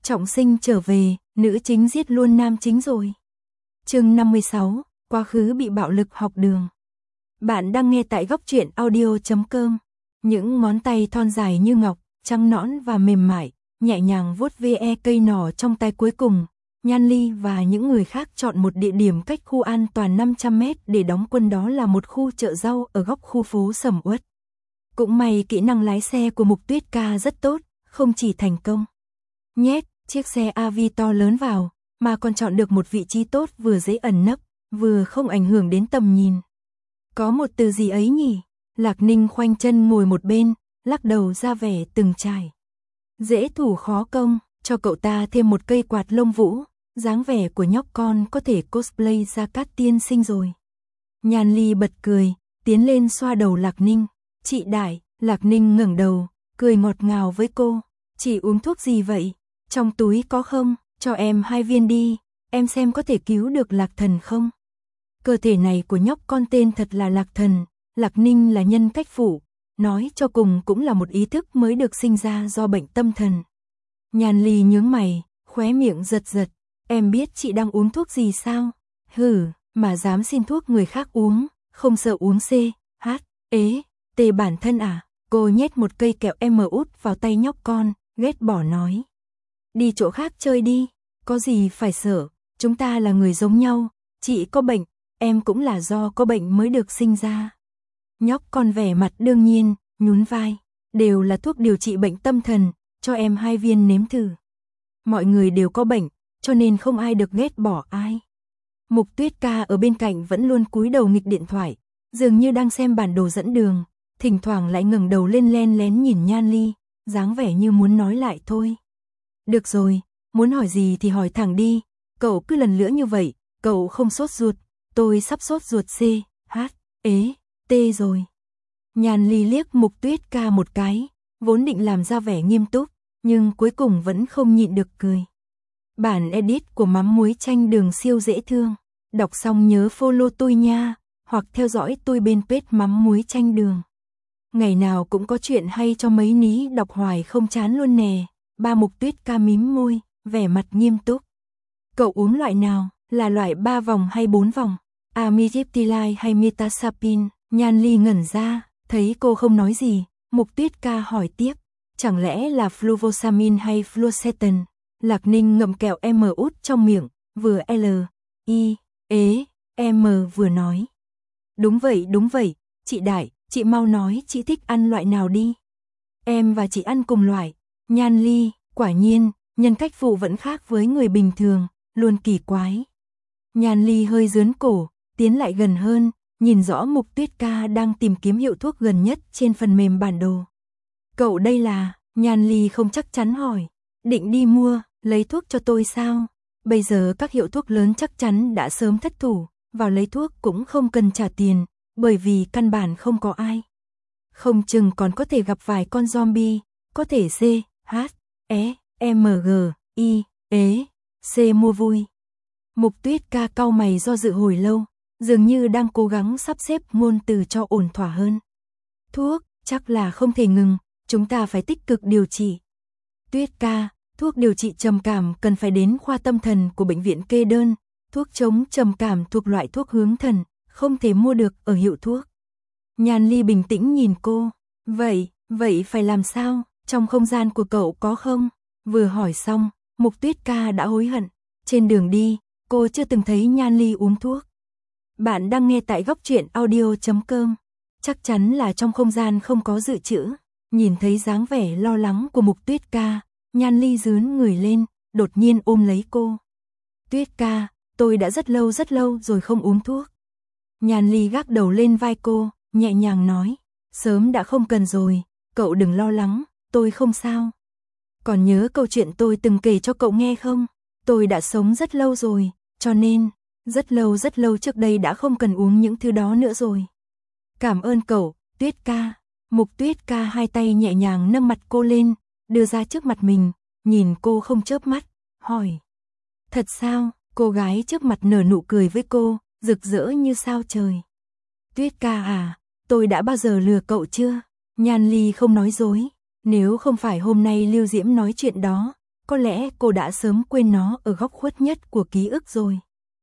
Trọng sinh trở về, nữ chính giết luôn nam chính rồi. Chương 56, quá khứ bị bạo lực học đường. Bạn đang nghe tại góc truyện audio.com. Những ngón tay thon dài như ngọc, trắng nõn và mềm mại, nhẹ nhàng vuốt ve cây nỏ trong tay cuối cùng. Nhan Ly và những người khác chọn một địa điểm cách khu an toàn 500 mét để đóng quân, đó là một khu chợ rau ở góc khu phố sầm uất. Cũng may kỹ năng lái xe của Mục Tuyết Ca rất tốt, không chỉ thành công nhét chiếc xe AV to lớn vào, mà còn chọn được một vị trí tốt, vừa dễ ẩn nấp, vừa không ảnh hưởng đến tầm nhìn. Có một từ gì ấy nhỉ? Lạc Ninh khoanh chân ngồi một bên, lắc đầu ra vẻ từng trải. Dễ thủ khó công, cho cậu ta thêm một cây quạt lông vũ, dáng vẻ của nhóc con có thể cosplay Gia Cát tiên sinh rồi. Nhan Ly bật cười, tiến lên xoa đầu Lạc Ninh. Chị Đại. Lạc Ninh ngẩng đầu, cười ngọt ngào với cô. Chị uống thuốc gì vậy? Trong túi có không? Cho em 2 viên đi, em xem có thể cứu được Lạc Thần không? Cơ thể này của nhóc con tên thật là Lạc Thần, Lạc Ninh là nhân cách phụ, nói cho cùng cũng là một ý thức mới được sinh ra do bệnh tâm thần. Nhan Ly nhướng mày, khóe miệng giật giật, em biết chị đang uống thuốc gì sao? Hử, mà dám xin thuốc người khác uống, không sợ uống C, H, ế, T bản thân à? Cô nhét một cây kẹo út vào tay nhóc con, ghét bỏ nói. Đi chỗ khác chơi đi, có gì phải sợ, chúng ta là người giống nhau, chị có bệnh, em cũng là do có bệnh mới được sinh ra. Nhóc con vẻ mặt đương nhiên, nhún vai, đều là thuốc điều trị bệnh tâm thần, cho em 2 viên nếm thử. Mọi người đều có bệnh, cho nên không ai được ghét bỏ ai. Mục Tuyết Ca ở bên cạnh vẫn luôn cúi đầu nghịch điện thoại, dường như đang xem bản đồ dẫn đường, thỉnh thoảng lại ngẩng đầu lên len lén nhìn Nhan Ly, dáng vẻ như muốn nói lại thôi. Được rồi, muốn hỏi gì thì hỏi thẳng đi, cậu cứ lần lữa như vậy, cậu không sốt ruột, tôi sắp sốt ruột C, H, ế, T rồi. Nhan Ly liếc Mục Tuyết Ca một cái, vốn định làm ra vẻ nghiêm túc, nhưng cuối cùng vẫn không nhịn được cười. Bản edit của mắm muối chanh đường siêu dễ thương, đọc xong nhớ follow tôi nha, hoặc theo dõi tôi bên page mắm muối chanh đường. Ngày nào cũng có chuyện hay cho mấy ní đọc hoài không chán luôn nè. Ba Mục Tuyết Ca mím môi, vẻ mặt nghiêm túc. Cậu uống loại nào, là loại 3 vòng hay 4 vòng? Amitriptyline hay Mirtazapine? Nhan Ly ngẩn ra, thấy cô không nói gì, Mục Tuyết Ca hỏi tiếp. Chẳng lẽ là fluvoxamine hay fluoxetine? Lạc Ninh ngậm kẹo út trong miệng, vừa L, I, ế, M vừa nói. Đúng vậy, chị Đại, chị mau nói chị thích ăn loại nào đi. Em và chị ăn cùng loại. Nhan Ly, quả nhiên, nhân cách phụ vẫn khác với người bình thường, luôn kỳ quái. Nhan Ly hơi rướn cổ, tiến lại gần hơn, nhìn rõ Mục Tuyết Ca đang tìm kiếm hiệu thuốc gần nhất trên phần mềm bản đồ. Cậu đây là, Nhan Ly không chắc chắn hỏi, định đi mua, lấy thuốc cho tôi sao? Bây giờ các hiệu thuốc lớn chắc chắn đã sớm thất thủ, vào lấy thuốc cũng không cần trả tiền, bởi vì căn bản không có ai. Không chừng còn có thể gặp vài con zombie, có thể C, H, E, M, G, I, ế, C mua vui. Mục Tuyết Ca cau mày do dự hồi lâu, dường như đang cố gắng sắp xếp ngôn từ cho ổn thỏa hơn. Thuốc, chắc là không thể ngừng, chúng ta phải tích cực điều trị. Tuyết Ca, thuốc điều trị trầm cảm cần phải đến khoa tâm thần của bệnh viện kê đơn, thuốc chống trầm cảm thuộc loại thuốc hướng thần, không thể mua được ở hiệu thuốc. Nhan Ly bình tĩnh nhìn cô, vậy phải làm sao, trong không gian của cậu có không? Vừa hỏi xong, Mục Tuyết Ca đã hối hận, trên đường đi, cô chưa từng thấy Nhan Ly uống thuốc. Bạn đang nghe tại góc truyện audio.com, chắc chắn là trong không gian không có dự trữ. Nhìn thấy dáng vẻ lo lắng của Mục Tuyết Ca, Nhan Ly rướn người lên, đột nhiên ôm lấy cô. Tuyết Ca, tôi đã rất lâu rồi không uống thuốc. Nhan Ly gác đầu lên vai cô, nhẹ nhàng nói, sớm đã không cần rồi, cậu đừng lo lắng, tôi không sao. Còn nhớ câu chuyện tôi từng kể cho cậu nghe không? Tôi đã sống rất lâu rồi, cho nên, rất lâu trước đây đã không cần uống những thứ đó nữa rồi. Cảm ơn cậu, Tuyết Ca. Mục Tuyết Ca hai tay nhẹ nhàng nâng mặt cô lên, đưa ra trước mặt mình, nhìn cô không chớp mắt, hỏi. Thật sao? Cô gái trước mặt nở nụ cười với cô, rực rỡ như sao trời. Tuyết Ca à, tôi đã bao giờ lừa cậu chưa? Nhan Ly không nói dối, nếu không phải hôm nay Lưu Diễm nói chuyện đó, có lẽ cô đã sớm quên nó ở góc khuất nhất của ký ức rồi.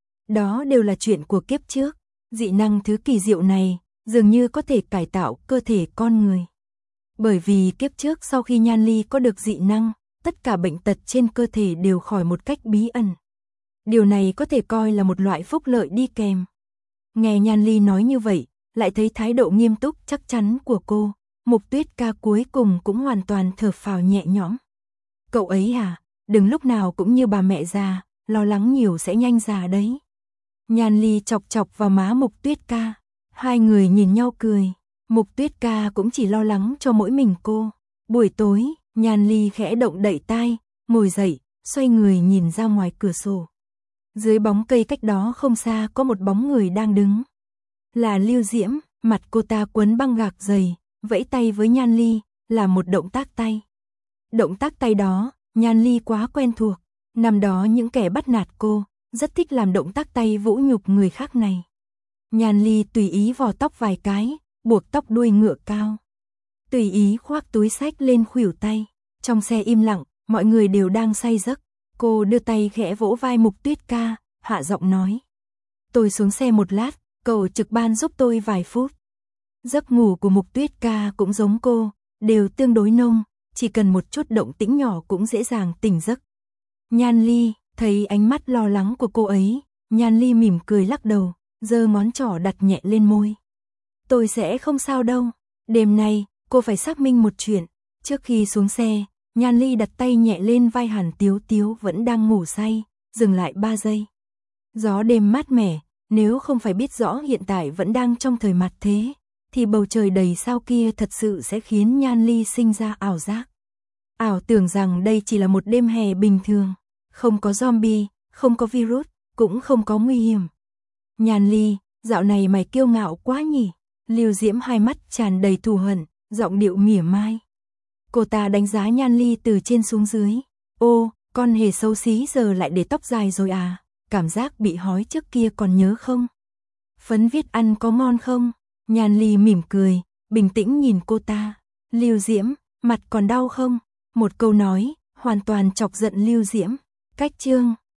Đó đều là chuyện của kiếp trước, dị năng thứ kỳ diệu này, dường như có thể cải tạo cơ thể con người. Bởi vì kiếp trước sau khi Nhan Ly có được dị năng, tất cả bệnh tật trên cơ thể đều khỏi một cách bí ẩn. Điều này có thể coi là một loại phúc lợi đi kèm. Nghe Nhan Ly nói như vậy, lại thấy thái độ nghiêm túc chắc chắn của cô, Mục Tuyết Ca cuối cùng cũng hoàn toàn thở phào nhẹ nhõm. Cậu ấy à, đừng lúc nào cũng như bà mẹ già, lo lắng nhiều sẽ nhanh già đấy. Nhan Ly chọc chọc vào má Mục Tuyết Ca, hai người nhìn nhau cười. Mục Tuyết Ca cũng chỉ lo lắng cho mỗi mình cô. Buổi tối, Nhan Ly khẽ động đậy tai, ngồi dậy, xoay người nhìn ra ngoài cửa sổ. Dưới bóng cây cách đó không xa có một bóng người đang đứng. Là Lưu Diễm, mặt cô ta quấn băng gạc dày, vẫy tay với Nhan Ly, là một động tác tay. Động tác tay đó, Nhan Ly quá quen thuộc. Năm đó những kẻ bắt nạt cô, rất thích làm động tác tay vũ nhục người khác này. Nhan Ly tùy ý vò tóc vài cái, buộc tóc đuôi ngựa cao. Tùy ý khoác túi xách lên khuỷu tay. Trong xe im lặng, mọi người đều đang say giấc. Cô đưa tay khẽ vỗ vai Mục Tuyết Ca, hạ giọng nói. Tôi xuống xe một lát, cậu trực ban giúp tôi vài phút. Giấc ngủ của Mục Tuyết Ca cũng giống cô, đều tương đối nông, chỉ cần một chút động tĩnh nhỏ cũng dễ dàng tỉnh giấc. Nhan Ly, thấy ánh mắt lo lắng của cô ấy, Nhan Ly mỉm cười lắc đầu, giơ ngón trỏ đặt nhẹ lên môi. Tôi sẽ không sao đâu, đêm nay, cô phải xác minh một chuyện. Trước khi xuống xe, Nhan Ly đặt tay nhẹ lên vai Hàn Tiếu Tiếu vẫn đang ngủ say, dừng lại 3 giây. Gió đêm mát mẻ, nếu không phải biết rõ hiện tại vẫn đang trong thời mạt thế, thì bầu trời đầy sao kia thật sự sẽ khiến Nhan Ly sinh ra ảo giác. Ảo tưởng rằng đây chỉ là một đêm hè bình thường, không có zombie, không có virus, cũng không có nguy hiểm. Nhan Ly, dạo này mày kiêu ngạo quá nhỉ? Lưu Diễm hai mắt tràn đầy thù hận, giọng điệu mỉa mai. Cô ta đánh giá Nhan Ly từ trên xuống dưới. Ô, con hề xấu xí giờ lại để tóc dài rồi à? Cảm giác bị hói trước kia còn nhớ không? Phấn viết ăn có ngon không? Nhan Ly mỉm cười, bình tĩnh nhìn cô ta. Lưu Diễm, mặt còn đau không? Một câu nói, hoàn toàn chọc giận Lưu Diễm. Cách chương